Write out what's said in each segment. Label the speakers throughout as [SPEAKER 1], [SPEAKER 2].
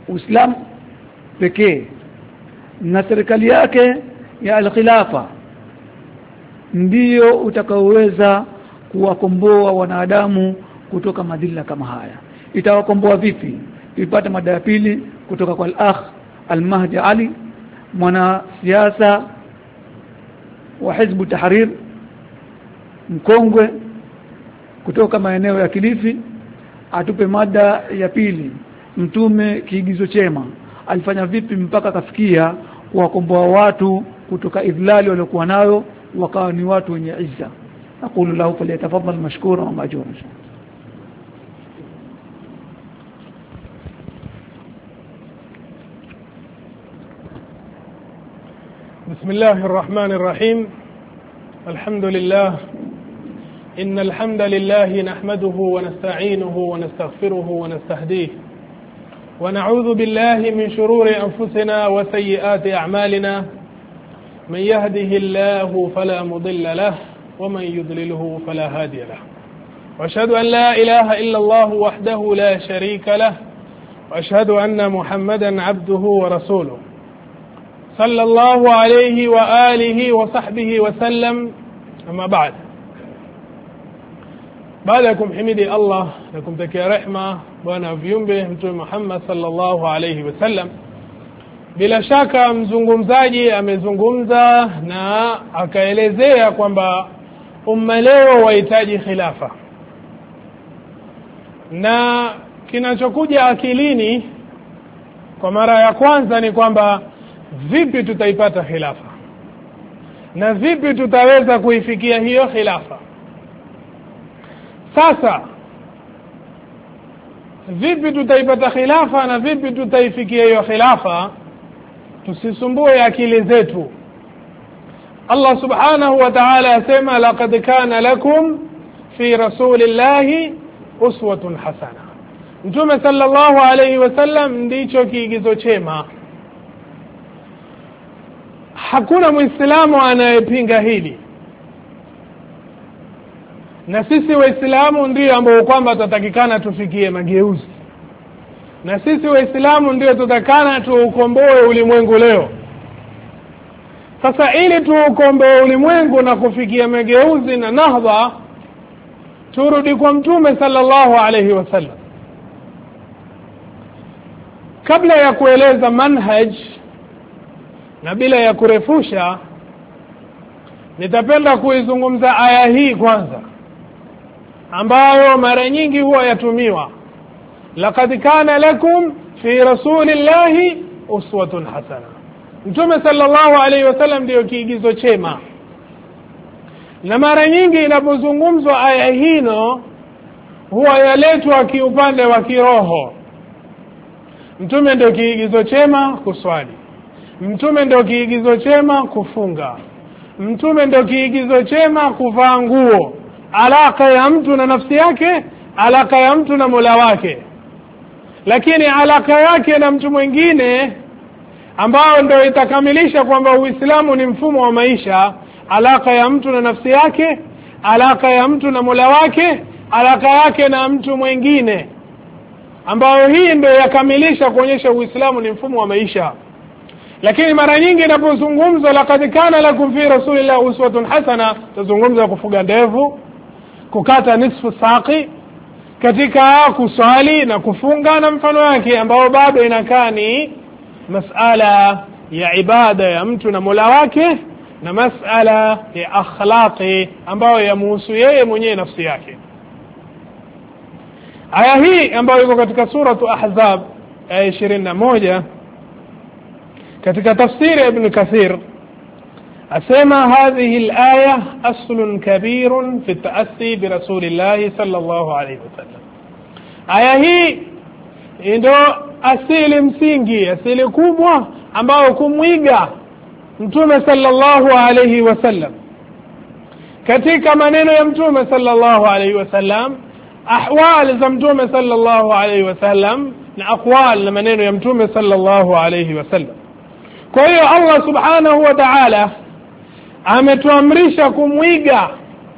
[SPEAKER 1] Uislamu pekee na serikali yake ya al-khilafa ndio utakaoweza kuwakomboa wanadamu kutoka madhila kama haya. Itawakomboa vipi? Ipate mada ya pili kutoka kwa al-akh al-Mahdi Ali, mwana siasa wa Hizb Tahrir mkongwe kutoka maeneo ya Kilifi. Atupe mada ya pili, mtume kiigizo chema alifanya vipi mpaka kafikia kuwakomboa watu kutoka idhlali waliokuwa nayo wakawa ni watu wenye izza. Aqulu lahu falyatafaddal mashkura wa majura.
[SPEAKER 2] بسم الله الرحمن الرحيم. الحمد لله، إن الحمد لله نحمده ونستعينه ونستغفره ونستهديه ونعوذ بالله من شرور أنفسنا وسيئات أعمالنا، من يهده الله فلا مضل له ومن يضلله فلا هادي له، وأشهد أن لا إله إلا الله وحده لا شريك له، وأشهد أن محمدا عبده ورسوله صلى الله عليه وآله وصحبه وسلم. أما بعد، بعدكم حمدي الله لكم تكي رحمة bwana viumbe mtume Muhammad sallallahu alayhi wasallam. Bila shaka mzungumzaji amezungumza na akaelezea kwamba umma leo wahitaji khilafa, na kinachokuja akilini kwa mara ya kwanza ni kwamba vipi tutaipata khilafa na vipi tutaweza kuifikia hiyo khilafa. Sasa vipi tutaipata khilafa na vipi tutaifikia hiyo khilafa? Tusisumbue akili zetu. Allah subhanahu wa ta'ala asema laqad kana lakum fi rasulillahi uswatun hasana. Mtume sallallahu alayhi wasallam ndicho kiigizo chema. Hakuna muislamu anayepinga hili, na sisi waislamu ndio ambao kwamba tutatakikana tufikie mageuzi, na sisi waislamu ndio tutakana tuukomboe ulimwengu leo. Sasa ili tuukomboe ulimwengu na kufikia mageuzi na nahdha, turudi kwa mtume sallallahu alayhi wasallam. Kabla ya kueleza manhaj na bila ya kurefusha, nitapenda kuizungumza aya hii kwanza, ambayo mara nyingi huwa yatumiwa, laqad kana lakum fi rasulillahi uswatun hasana. Mtume sallallahu alayhi wasallam ndio kiigizo chema, na mara nyingi inapozungumzwa aya hino huwa yaletwa kiupande wa kiroho. Mtume ndio kiigizo chema kuswali, mtume ndio kiigizo chema kufunga, mtume ndio kiigizo chema kuvaa nguo, alaka ya mtu na nafsi yake, alaka ya mtu na Mola wake. Lakini alaka yake na mtu mwingine ambao ndio itakamilisha kwamba Uislamu ni mfumo wa maisha, alaka ya mtu na nafsi yake, alaka ya mtu na Mola wake, alaka yake na mtu mwingine, ambao hii ndio yakamilisha kuonyesha Uislamu ni mfumo wa maisha. Lakini mara nyingi inapozungumzwa laqad kana lakum fi rasulillahi uswatun hasana, tuzungumza kufuga ndevu, kukata nisfu saqi katika kuswali na kufunga na mfano wake, ambao bado inakaa ni masala ya ibada ya mtu na Mola wake, na masala ya akhlaqi ambayo yamuhusu yeye mwenyewe nafsi yake. Aya hii ambayo iko katika suratu Ahzab aya 21 katika tafsiri Ibn Kathir asema hadhihi al-aya aslun kabirun fi at-ta'assi bi rasulillahi sallallahu alayhi wasallam. Aya hii ndio asili msingi, asili kubwa ambayo kumwiga mtume sallallahu alayhi wasallam katika maneno ya mtume sallallahu alayhi wasallam, ahwal za mtume sallallahu alayhi wasallam na aqwal na maneno ya mtume sallallahu alayhi wasallam. Kwa hiyo Allah subhanahu wa ta'ala ametuamrisha kumwiga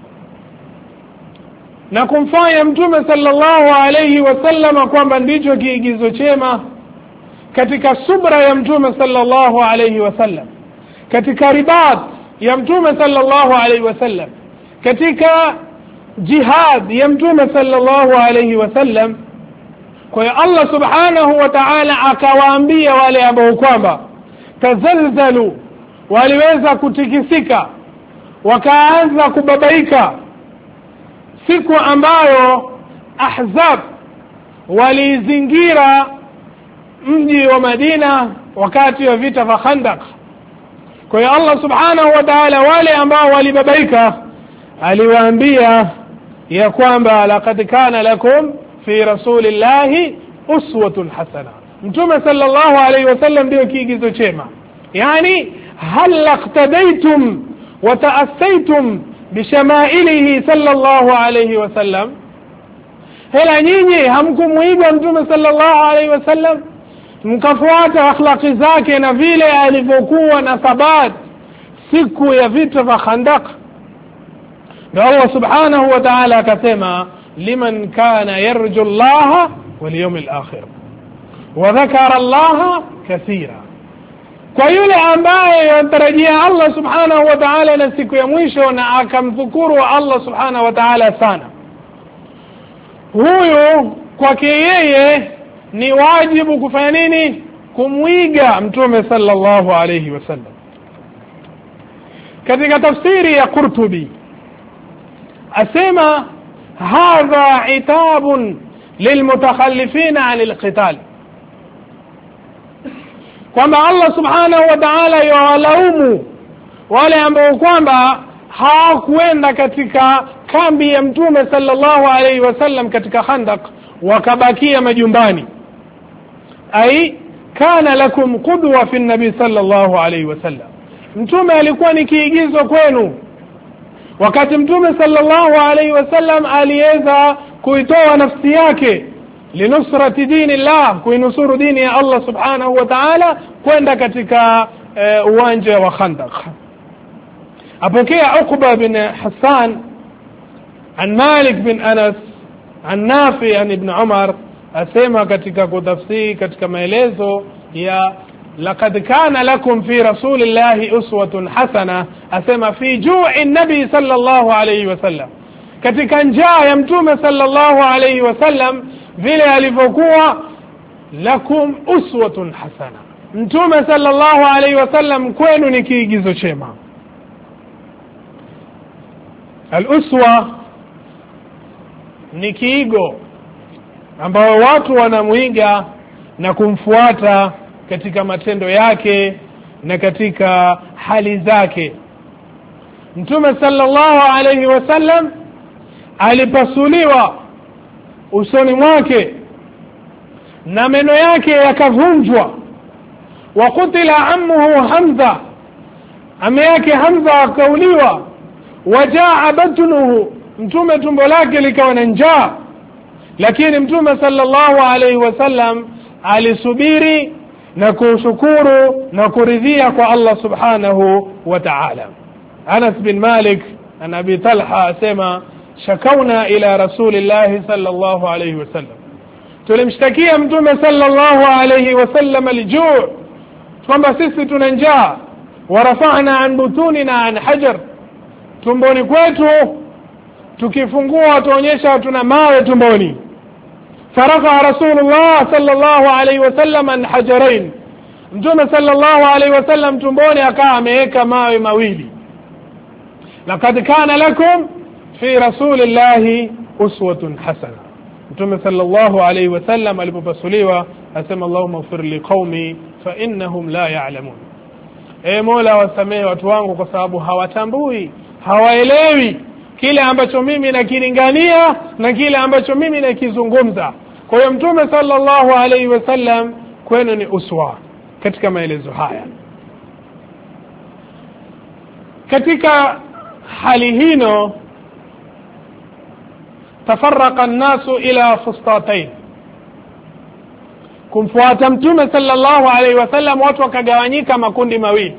[SPEAKER 2] na kumfanya mtume sallallahu alayhi wasallam kwamba ndicho kiigizo chema, katika subra ya mtume sallallahu alayhi wasallam, katika ribat ya mtume sallallahu alayhi wasallam, katika jihad ya mtume sallallahu alayhi wasallam. Kwa hiyo Allah subhanahu wa ta'ala akawaambia wale ambao kwamba tazalzalu, waliweza kutikisika, wakaanza kubabaika siku ambayo Ahzab walizingira mji wa Madina wakati wa vita vya Khandaq. Kwa hiyo Allah subhanahu wa ta'ala wale ambao walibabaika aliwaambia ya kwamba laqad kana lakum fi rasulillahi uswatun hasana. Mtume sallallahu alayhi wasallam ndio kiigizo chema. Yani hal laqtadaytum wa ta'assaytum bishamailihi sallallahu alayhi wasallam, hela nyinyi hamkumuiga mtume sallallahu alayhi wasallam mkafuata akhlaqi zake na vile alivyokuwa na thabat siku ya vita vya Khandaq? Na Allah subhanahu wa ta'ala akasema liman kana yarju Allah wal yawmil akhir wa dhakara Allah kathira, kwa yule ambaye anatarajia Allah subhanahu wa ta'ala na siku ya mwisho na akamdhukuru Allah subhanahu wa ta'ala sana, huyu kwake yeye ni wajibu kufanya nini? Kumwiga mtume sallallahu alayhi wasallam. Katika tafsiri ya Qurtubi asema hadha itabun lilmutakhallifina anil qital, kwamba Allah subhanahu wa ta'ala yawalaumu wale ambao kwamba hawakwenda katika kambi ya mtume sallallahu alayhi wasallam katika Khandaq, wakabakia majumbani. Ai kana lakum qudwa fi nabi sallallahu alayhi wasallam, mtume alikuwa ni kiigizo kwenu. Wakati mtume sallallahu alayhi wasallam aliweza kuitoa nafsi yake linusrati dinillah, kuinusuru dini ya Allah subhanahu wa ta'ala, kwenda katika uwanja wa Khandaq. Apokea Uqba bin Hassan an Malik bin Anas an Nafi an Ibn Umar, asema katika kutafsiri katika maelezo ya laqad kana lakum fi rasulillahi uswatun hasana, asema fi ju'i nabi sallallahu alayhi wasallam, katika njaa ya mtume sallallahu alayhi wasallam vile alivyokuwa, lakum uswatun hasana, mtume sallallahu alayhi wasallam kwenu ni kiigizo chema. Al-uswa ni kiigo ambao watu wanamuiga na kumfuata katika matendo yake na katika hali zake. Mtume sallallahu alayhi wasallam alipasuliwa usoni mwake na meno yake yakavunjwa, wa qutila ammuhu Hamza, ame yake Hamza akauliwa, wajaa batnuhu, mtume tumbo lake likawa na njaa, lakini mtume sallallahu alayhi wasallam alisubiri na kushukuru na kuridhia kwa Allah subhanahu wa ta'ala. Anas bin Malik an Abi Talha asema shakauna ila rasulillahi sallallahu alayhi wasallam, tulimshtakia mtume sallallahu alayhi wasallam aljuu, kwamba sisi tuna njaa, warafa'na an butunina an hajar, tumboni kwetu tukifungua tuonyesha tuna mawe tumboni. فرفع رسول الله صلى الله عليه وسلم عن حجرين, mtume sallallahu alayhi wasallam tumboni akawa ameweka mawe mawili. laqad kana lakum fi rasulillahi uswatun hasana, mtume sallallahu alayhi wasallam alipopasuliwa asema Allahumma ighfir li qaumi fa innahum la ya'lamun, Mola wasamehe watu wangu kwa sababu hawatambui, hawaelewi kile ambacho mimi nakilingania na kile ambacho mimi nakizungumza. Kwa hiyo mtume sallallahu alayhi wasallam kwenu ni uswa katika maelezo haya. Katika hali hino tafarraqa an-nasu ila fustatain, kumfuata mtume sallallahu alayhi wasallam watu wakagawanyika makundi mawili.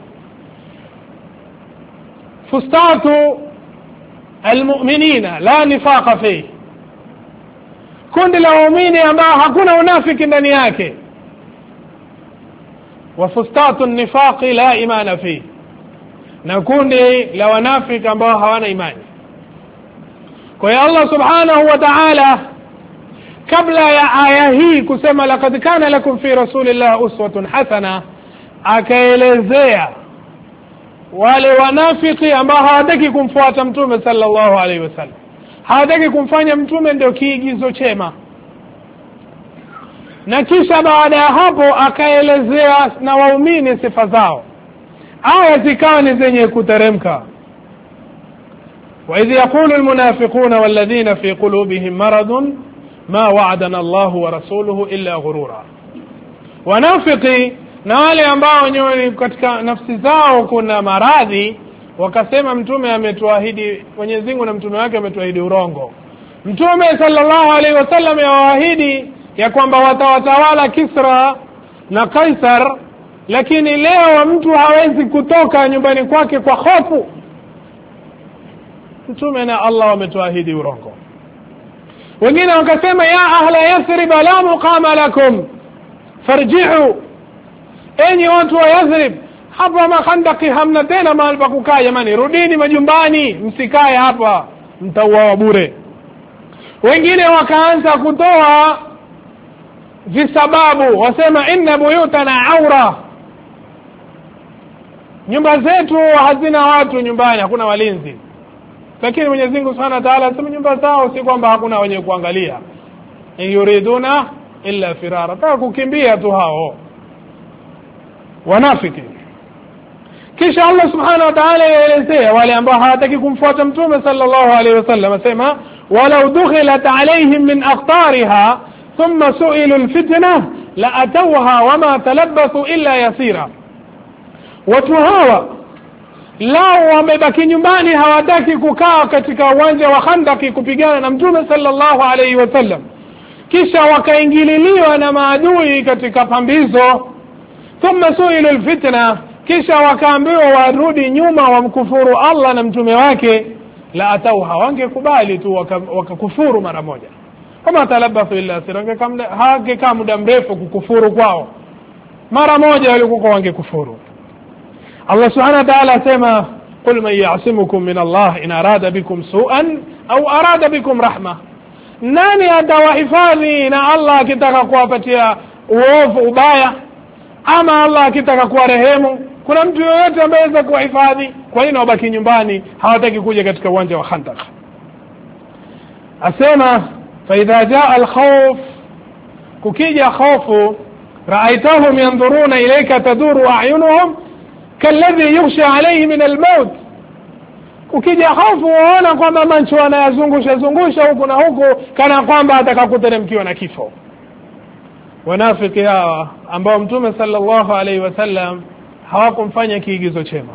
[SPEAKER 2] Fustatu almu'minina la nifaqa fihi, kundi la waumini ambao hakuna unafiki ndani yake. wa fustatu nifaqi la imana fi, na kundi la wanafiki ambao hawana imani. Kwa hiyo Allah subhanahu wa ta'ala kabla ya aya hii kusema laqad kana lakum fi rasulillahi uswatun hasana, akaelezea wale wanafiki ambao hawataki kumfuata mtume sallallahu alaihi wasallam, hawataki kumfanya mtume ndio kiigizo chema. Na kisha baada ya hapo akaelezea na waumini sifa zao. Aya zikawa ni zenye kuteremka. wa idh yaqulu almunafiquna walladhina fi qulubihim maradun ma wa'adana Allahu wa rasuluhu illa ghurura. Wanafiki na wale ambao wenyewe katika nafsi zao kuna maradhi, wakasema mtume ametuahidi, Mwenyezi Mungu na mtume wake ametuahidi urongo. Mtume sallallahu alaihi wasallam yawaahidi ya kwamba watawatawala Kisra na Kaisar, lakini leo mtu hawezi kutoka nyumbani kwake kwa hofu. Mtume na Allah wametuahidi urongo. Wengine wakasema ya ahla Yathrib la muqama lakum farji'u, enyi watu wa Yathrib, hapa Makhandaki hamna tena mahali pa kukaa, jamani rudini majumbani, msikae hapa mtauawa bure. Wengine wakaanza kutoa visababu, wasema inna buyutana aura, nyumba zetu hazina watu nyumbani, hakuna walinzi. Lakini Mwenyezi Mungu Subhanahu wa Ta'ala asema nyumba zao si kwamba hakuna wenye kuangalia, yuriduna illa firara, taka kukimbia tu hao wanafiki. Kisha Allah Subhanahu wa Ta'ala yaelezea wale ambao hawataki kumfuata mtume sallallahu alaihi wasallam, asema walau dukhilat alaihim min aqtariha thumma su'ilu alfitnah la atawha wama talabbathu illa yasira. Watu hawa lao wamebaki nyumbani, hawataki kukaa katika uwanja wa Khandaki kupigana na mtume sallallahu alaihi wasallam, kisha wakaingililiwa na maadui katika pambizo. Thumma su'ilu alfitna, kisha wakaambiwa warudi nyuma wamkufuru Allah na mtume wake, la atauha, wangekubali tu wakakufuru mara moja. Kama talabathu illa siranga, kama muda mrefu kukufuru kwao, mara moja walikuwa wangekufuru. Allah subhanahu wa ta'ala asema qul man ya'simukum min Allah in arada bikum su'an au arada bikum rahma, nani atawahifadhi na Allah akitaka kuwapatia uovu ubaya, ama Allah akitaka kuwarehemu? Kuna mtu yoyote ambaye anaweza kuwahifadhi? Kwa nini wabaki nyumbani, hawataki kuja katika uwanja wa Khandaq? Asema fa idha jaa al-khawf, kukija khofu, ra'aytahum yanzuruna ilayka taduru a'yunuhum kalladhi yughsha alayhi min al-maut. Ukija hofu unaona kwamba macho yanayazungusha huku na huku kana kwamba atakakuteremkiwa na kifo. Wanafiki hawa ambao mtume sallallahu alayhi wasallam hawakumfanya kiigizo chema.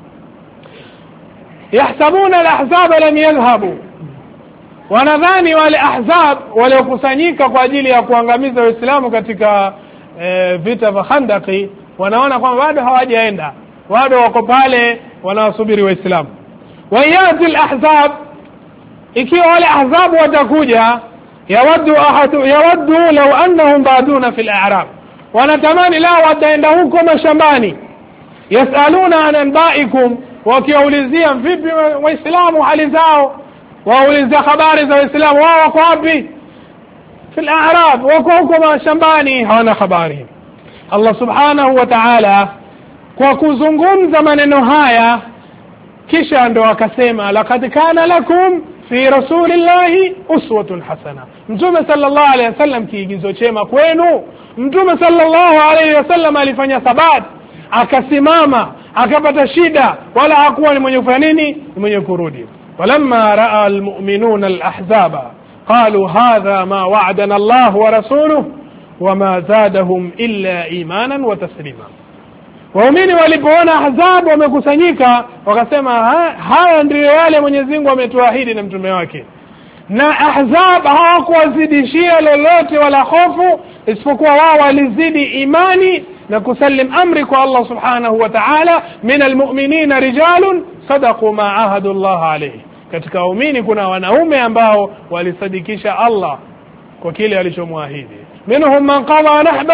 [SPEAKER 2] Yahsabuna al-ahzab lam yadhhabu, wanadhani wale ahzab waliokusanyika kwa ajili ya kuangamiza Uislamu katika vita vya Khandaki, wanaona kwamba bado hawajaenda, bado wako pale wanawasubiri Waislamu. Wayati al-ahzab, ikiwa wale ahzab watakuja, yawaddu law annahum baduna fil a'rab, wanatamani lao wataenda huko mashambani. Yasaluna an anba'ikum, wakiwaulizia vipi Waislamu hali zao, wauliza habari za Waislamu, wao wako wapi? Fil a'rab, wako huko mashambani, hawana habari. Allah subhanahu wa ta'ala kwa kuzungumza maneno haya, kisha ndo akasema laqad kana lakum fi rasulillahi uswatun hasana, mtume sallallahu alayhi wasallam kiigizo chema kwenu. Mtume sallallahu alayhi wasallam alifanya thabat, akasimama, akapata shida, wala hakuwa ni mwenye kufanya nini, ni mwenye kurudi. walamma raa almu'minuna alahzaba qalu hadha ma wa'adana Allah wa rasuluhu wama zadahum illa imanan wa taslima. Waumini walipoona ahzab wamekusanyika, wakasema haya ndio yale Mwenyezi Mungu ametuahidi na mtume wake. Na ahzab hawakuwazidishia lolote wala hofu, isipokuwa wao walizidi imani na kusallim amri kwa Allah subhanahu wa ta'ala. min almu'minina rijalun sadaqu ma ahadu Allah alayhi, katika waumini kuna wanaume ambao walisadikisha Allah kwa kile alichomwahidi. minhum man qada nahba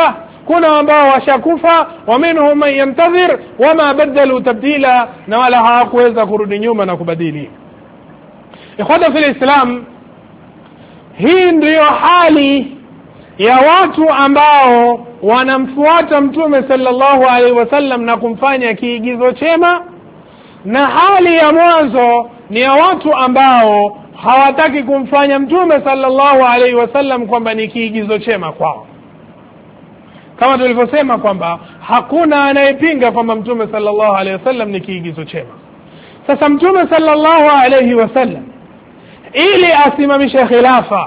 [SPEAKER 2] kuna ambao washakufa, wa minhum man yantazir wama badalu tabdila, na wala hawakuweza kurudi nyuma na kubadili. Ikhwata fil Islam, hii ndiyo hali ya watu ambao wanamfuata Mtume sallallahu alaihi wasallam na kumfanya kiigizo chema, na hali ya mwanzo ni ya watu ambao hawataki kumfanya Mtume sallallahu alaihi wasallam kwamba ni kiigizo chema kwao. Kama tulivyosema kwamba hakuna anayepinga kwamba Mtume sallallahu alaihi wasallam ni kiigizo chema. Sasa Mtume sallallahu alaihi wasallam ili asimamishe khilafa,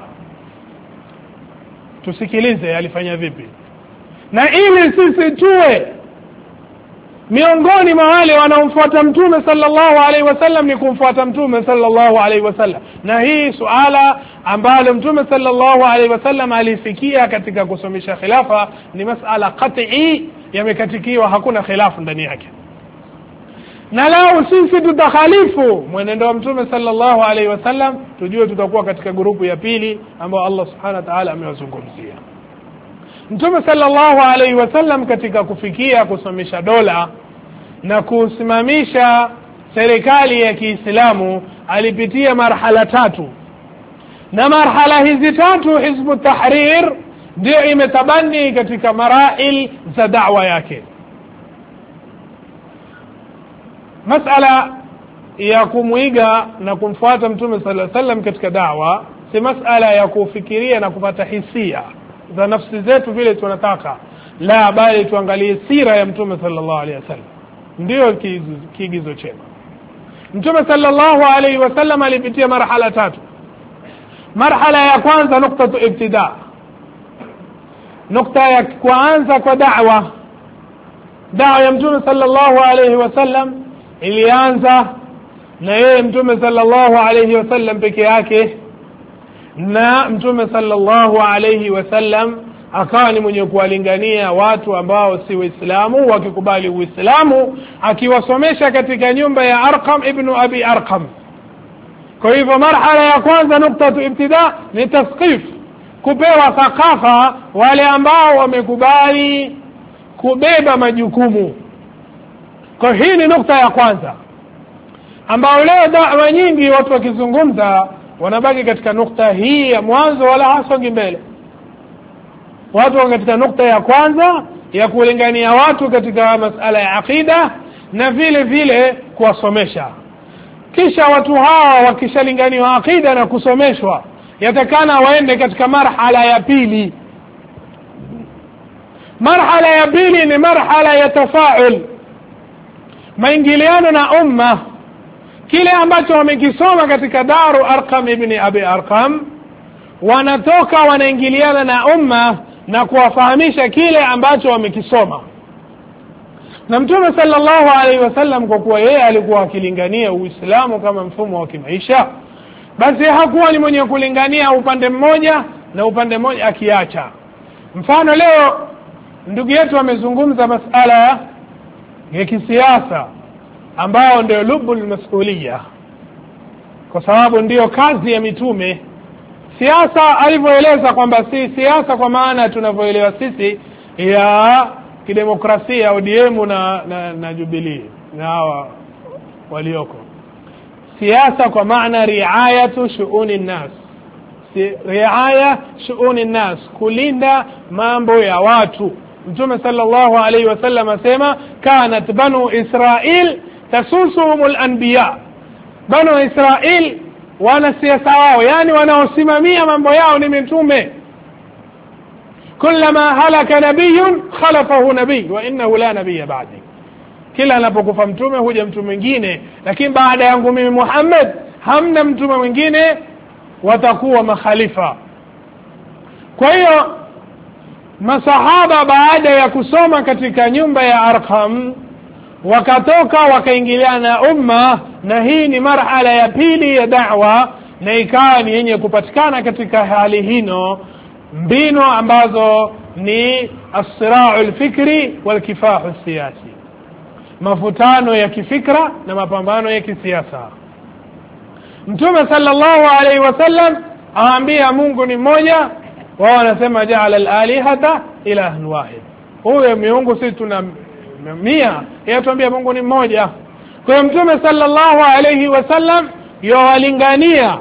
[SPEAKER 2] tusikilize alifanya vipi, na ili sisi tuwe miongoni mwa wale wanaomfuata Mtume sallallahu alaihi wasallam ni kumfuata Mtume sallallahu alaihi wasallam. Na hii suala ambalo Mtume sallallahu alaihi wasallam alifikia katika kusomesha khilafa ni masala qat'i, yamekatikiwa, hakuna khilafu ndani yake. Na lao sisi tutakhalifu mwenendo wa Mtume sallallahu alaihi wasallam, tujue tutakuwa katika grupu ya pili ambao Allah subhanahu wa ta'ala amewazungumzia. Mtume sallallahu alaihi wasallam katika kufikia kusomesha dola na kusimamisha serikali ya Kiislamu alipitia marhala tatu, na marhala hizi tatu Hizbu Tahrir ndio imetabani katika marail za da'wa yake. Masala ya kumuiga na kumfuata Mtume sallallahu alaihi wasallam katika da'wa si masala ya kufikiria na kupata hisia za nafsi zetu vile tunataka, la, bali tuangalie sira ya Mtume sallallahu alaihi wasallam, ndio kiigizo chema. Mtume sallallahu alaihi wasallam alipitia marhala tatu. Marhala ya kwanza nuktatu ibtida, nukta ya kwanza kwa da'wa ya Mtume sallallahu alaihi wasallam ilianza na yeye Mtume sallallahu alaihi wasallam peke yake, na Mtume sallallahu alaihi wasallam akawa ni mwenye kuwalingania watu ambao si Waislamu wakikubali Uislamu, akiwasomesha katika nyumba ya Arqam ibn Abi Arqam. Kwa hivyo marhala ya kwanza nuktatu ibtida ni tasqif, kupewa thaqafa wale ambao wamekubali kubeba majukumu. Kwa hii ni nukta ya kwanza ambao leo da'wa nyingi watu wakizungumza wanabaki katika nukta hii ya mwanzo, wala hasongi mbele. Watu wako katika nukta ya kwanza ya kulingania watu katika masala ya aqida na vile vile kuwasomesha. Kisha watu hawa wakishalinganiwa aqida na kusomeshwa, yatakana waende katika marhala ya pili. Marhala ya pili ni marhala ya tafaul, maingiliano na umma. Kile ambacho wamekisoma katika Daru Arqam ibn Abi Arqam, wanatoka wanaingiliana na umma na kuwafahamisha kile ambacho wamekisoma. Na Mtume sallallahu alaihi wasallam kwa kuwa yeye alikuwa akilingania Uislamu kama mfumo wa kimaisha, basi hakuwa ni mwenye kulingania upande mmoja na upande mmoja akiacha. Mfano leo ndugu yetu amezungumza masala ya kisiasa ambao ndio lubul masulia, kwa sababu ndio kazi ya mitume. Siasa alivyoeleza kwamba si siasa kwa maana tunavyoelewa sisi ya kidemokrasia ODM na Jubilee na hawa walioko. Siasa kwa maana riayatu shuuni nnas, riaya shuuni nnas, kulinda mambo ya watu. Mtume sallallahu alaihi wasallam asema kanat banu Israil tasusuhumul anbiya, banu Israil wana siasa wao, yani wanaosimamia mambo yao ni mitume. kullama halaka nabiyyun khalafahu nabiy wa innahu la nabiyya ba'di, kila anapokufa mtume huja mtu mwingine, lakini baada yangu mimi Muhammad hamna mtume mwingine, watakuwa makhalifa. Kwa hiyo masahaba baada ya kusoma katika nyumba ya Arqam wakatoka wakaingiliana na umma, na hii ni marhala ya pili ya da'wa, na ikawa ni yenye kupatikana katika hali hino mbinu ambazo ni as-sira'u al-fikri wal-kifahu siyasi, mafutano ya kifikra na mapambano ya kisiasa. Mtume sallallahu alaihi wasallam aambia Mungu ni mmoja, wao wanasema ja'ala al-alihata ilahan wahid, huyo miungu sisi tuna 100, yeye atuambia Mungu ni mmoja. Kwa hiyo Mtume sallallahu alayhi wasallam yawalingania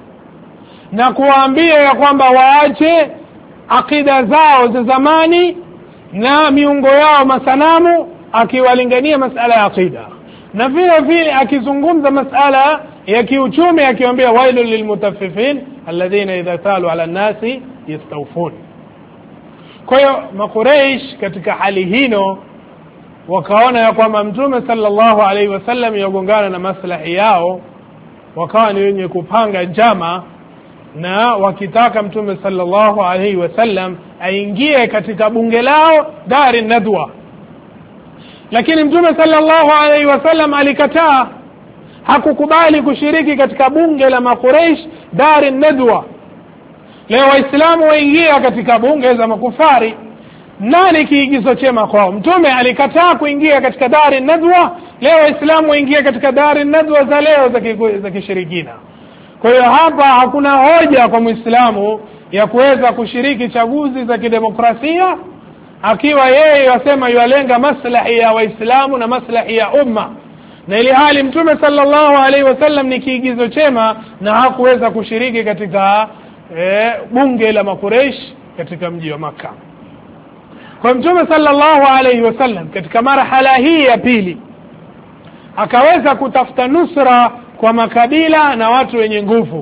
[SPEAKER 2] na kuwaambia ya kwamba waache akida zao za zamani na miungo yao masanamu, akiwalingania masala ya akida. Na vile vile akizungumza masala ya kiuchumi akiwaambia wailul lilmutaffifin alladhina idha talu ala nasi yastawfun. Kwa hiyo Makuraish katika hali hino wakaona ya kwamba Mtume sallallahu alaihi wasallam yagongana na maslahi yao, wakawa ni wenye kupanga njama na wakitaka Mtume sallallahu alaihi wasallam aingie katika bunge lao Dari Nadwa. Lakini Mtume sallallahu alaihi wasallam alikataa, hakukubali kushiriki katika bunge la Makuraish Dari Nadwa. Leo Waislamu waingia katika bunge za makufari, nani kiigizo chema kwao? Mtume alikataa kuingia katika Dari Nadwa, leo Waislamu waingia katika Dari Nadwa za leo za kishirikina. Kwa hiyo hapa hakuna hoja kwa Muislamu ya kuweza kushiriki chaguzi za kidemokrasia akiwa yeye yasema yualenga maslahi ya Waislamu na maslahi ya umma, na ili hali Mtume sallallahu alaihi wasallam ni kiigizo chema na hakuweza kushiriki katika bunge la Makuraish katika mji wa Makkah. Kwa Mtume sallallahu alaihi wasallam katika marhala hii ya pili akaweza kutafuta nusra kwa makabila na watu wenye nguvu.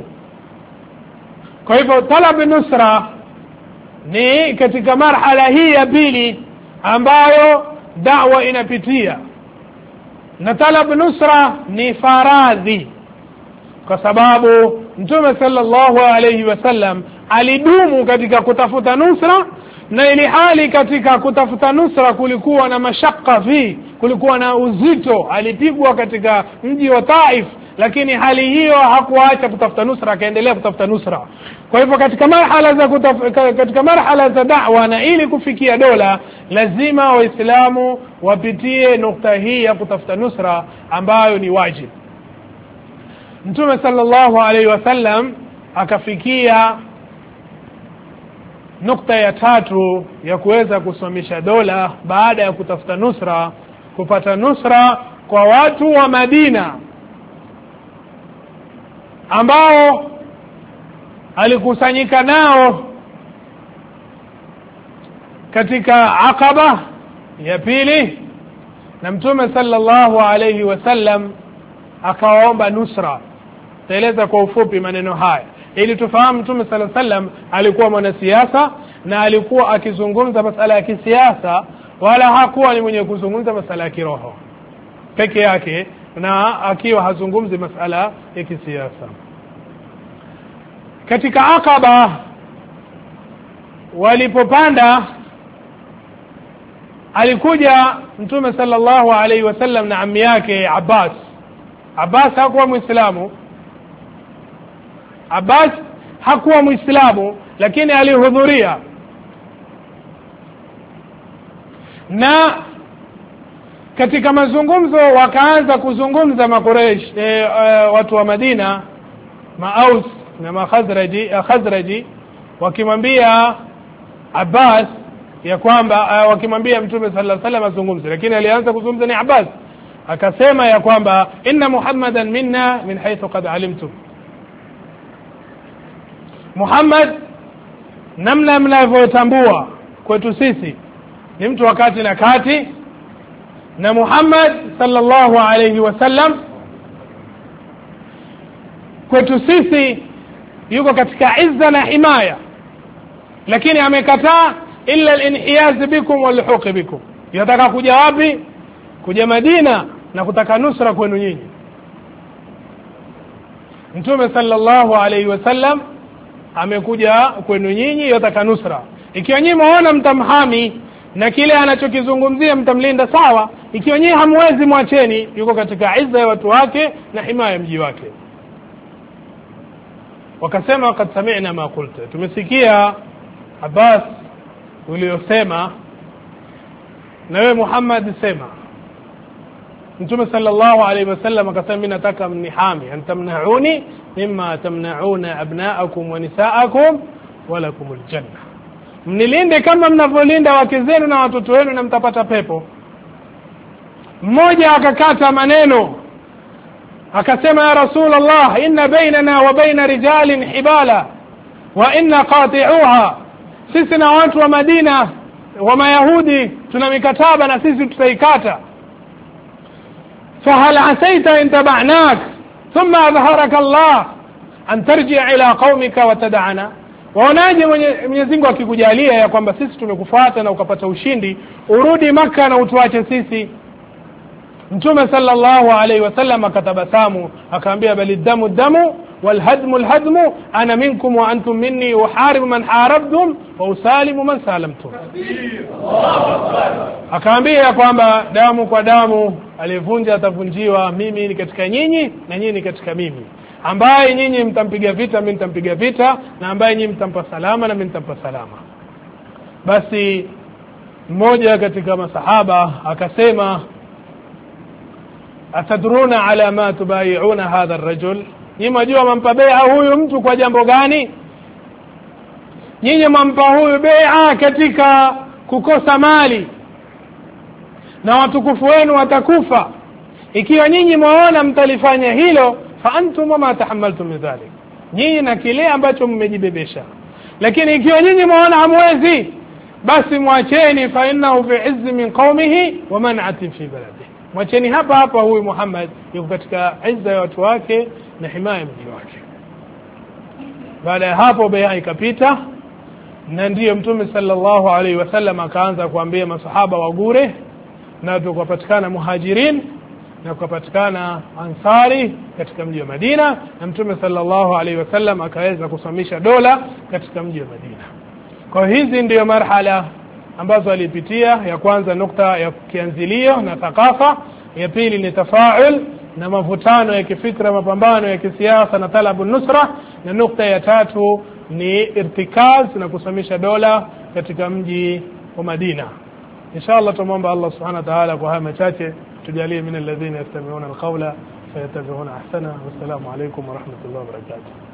[SPEAKER 2] Kwa hivyo talab nusra ni katika marhala hii ya pili ambayo da'wa inapitia, na talab nusra ni faradhi, kwa sababu Mtume sallallahu alayhi wasallam alidumu katika kutafuta nusra, na ili hali katika kutafuta nusra kulikuwa na mashaka kulikuwa na uzito. Alipigwa katika mji wa Taif, lakini hali hiyo hakuacha kutafuta nusra, akaendelea kutafuta nusra. Kwa hivyo katika marhala za da'wa na ili kufikia dola, lazima Waislamu wapitie nukta hii ya kutafuta nusra ambayo ni wajibu. Mtume sallallahu alaihi wasallam akafikia nukta ya tatu ya kuweza kusimamisha dola baada ya kutafuta nusra, kupata nusra kwa watu wa Madina ambao alikusanyika nao katika Aqaba ya pili, na Mtume sallallahu alayhi wasallam akaomba nusra. Taeleza kwa ufupi maneno haya ili tufahamu. Mtume sallallahu alayhi wasallam alikuwa mwanasiasa na alikuwa akizungumza masala ya kisiasa, wala hakuwa ni mwenye kuzungumza masala ya kiroho peke yake, na akiwa hazungumzi masala ya kisiasa. Katika Aqaba walipopanda, alikuja Mtume sallallahu alaihi wasallam na ammi yake Abbas. Abbas hakuwa Muislamu, lakini alihudhuria, na katika mazungumzo wakaanza kuzungumza Makuraish, watu wa Madina, Aus na Khazraji, wakimwambia Abbas ya kwamba wakimwambia Mtume sallallahu alaihi wasallam azungumze, lakini alianza kuzungumza ni Abbas. Akasema ya kwamba inna Muhammadan minna min haythu qad alimtum, Muhammad namna mnavyotambua kwetu sisi ni mtu wakati na kati, na Muhammad sallallahu alaihi wasallam kwetu sisi yuko katika izza na himaya, lakini amekataa illa al-inhiyaz bikum wal-huq bikum. Yataka kuja wapi? Kuja Madina na kutaka nusra kwenu nyinyi. Mtume sallallahu alaihi wasallam amekuja kwenu nyinyi, yataka nusra. Ikiwa nyinyi muona mtamhami na kile anachokizungumzia mtamlinda, sawa. Ikiwa nyinyi hamwezi, mwacheni, yuko katika izza ya watu wake na himaya mji wake. Wakasema qad sami'na ma qulta, tumesikia Abbas uliyosema, na wewe Muhammad sema. Mtume sallallahu alaihi wasallam akasema mimi nataka mnihami, antamnauni mimma tamnauna abnaakum wa nisaakum wa lakumul janna. mnilinde kama mnavyolinda wake zenu na watoto wenu na mtapata pepo. Mmoja akakata maneno akasema, ya Rasulullah, inna bainana wa baina rijalin hibala wa inna qati'uha, sisi na watu wa Madina wa Mayahudi tuna mikataba na sisi tutaikata. fahal asaita in taba'nak thumma adharaka Allah an tarji' ila qaumika wa tad'ana, waonaje Mwenyezi Mungu akikujalia ya kwamba sisi tumekufuata na ukapata ushindi, urudi Makkah na utuache sisi? Mtume sallallahu alaihi wasallam akatabasamu akaambia, bali damu damu wal hadmu al hadmu, ana minkum wa antum minni, uharibu man harabtum wa usalimu man salamtum. Akaambia kwamba damu kwa damu, alivunja atavunjiwa, mimi ni katika nyinyi na nyinyi ni katika mimi. Ambaye nyinyi mtampiga vita mimi nitampiga vita, na ambaye nyinyi mtampa salama na mimi nitampa salama. Basi mmoja katika masahaba akasema, atadruna ala ma tubai'una hadha ar-rajul, nyinyi mjua mampa bai'a huyu mtu kwa jambo gani? Nyinyi mampa huyu bai'a katika kukosa mali na watukufu wenu watakufa. Ikiwa nyinyi mwaona mtalifanya hilo, fa antum ma tahammaltum min dhalik, nyinyi na kile ambacho mmejibebesha. Lakini ikiwa nyinyi mwaona hamwezi, basi mwacheni, fa innahu fi izzi min qaumihi wa man'atin fi baladihi, mwacheni hapa hapa, huyu Muhammad yuko katika izza ya watu wake na himaya ya mji wake. Baada ya hapo bai'a ikapita, na ndiyo Mtume sallallahu alaihi wasallam akaanza kuambia masahaba wagure, na tukapatikana muhajirin na kupatikana ansari katika mji wa Madina, na Mtume sallallahu alaihi wasallam akaweza kusimamisha dola katika mji wa Madina. Kwa hizi ndiyo marhala ambazo alipitia. Ya kwanza nukta ya kianzilio na thakafa, ya pili ni tafaul na mavutano ya kifikra, mapambano ya kisiasa na talabu nusra, na nukta ya tatu ni irtikaz na kusimamisha dola katika mji wa Madina. Inshallah tumuomba Allah subhanahu wa ta'ala kwa haya machache tujalie min alladhina yastami'una alqawla fayattabi'una ahsana. Wassalamu alaykum wa rahmatullahi wa barakatuh.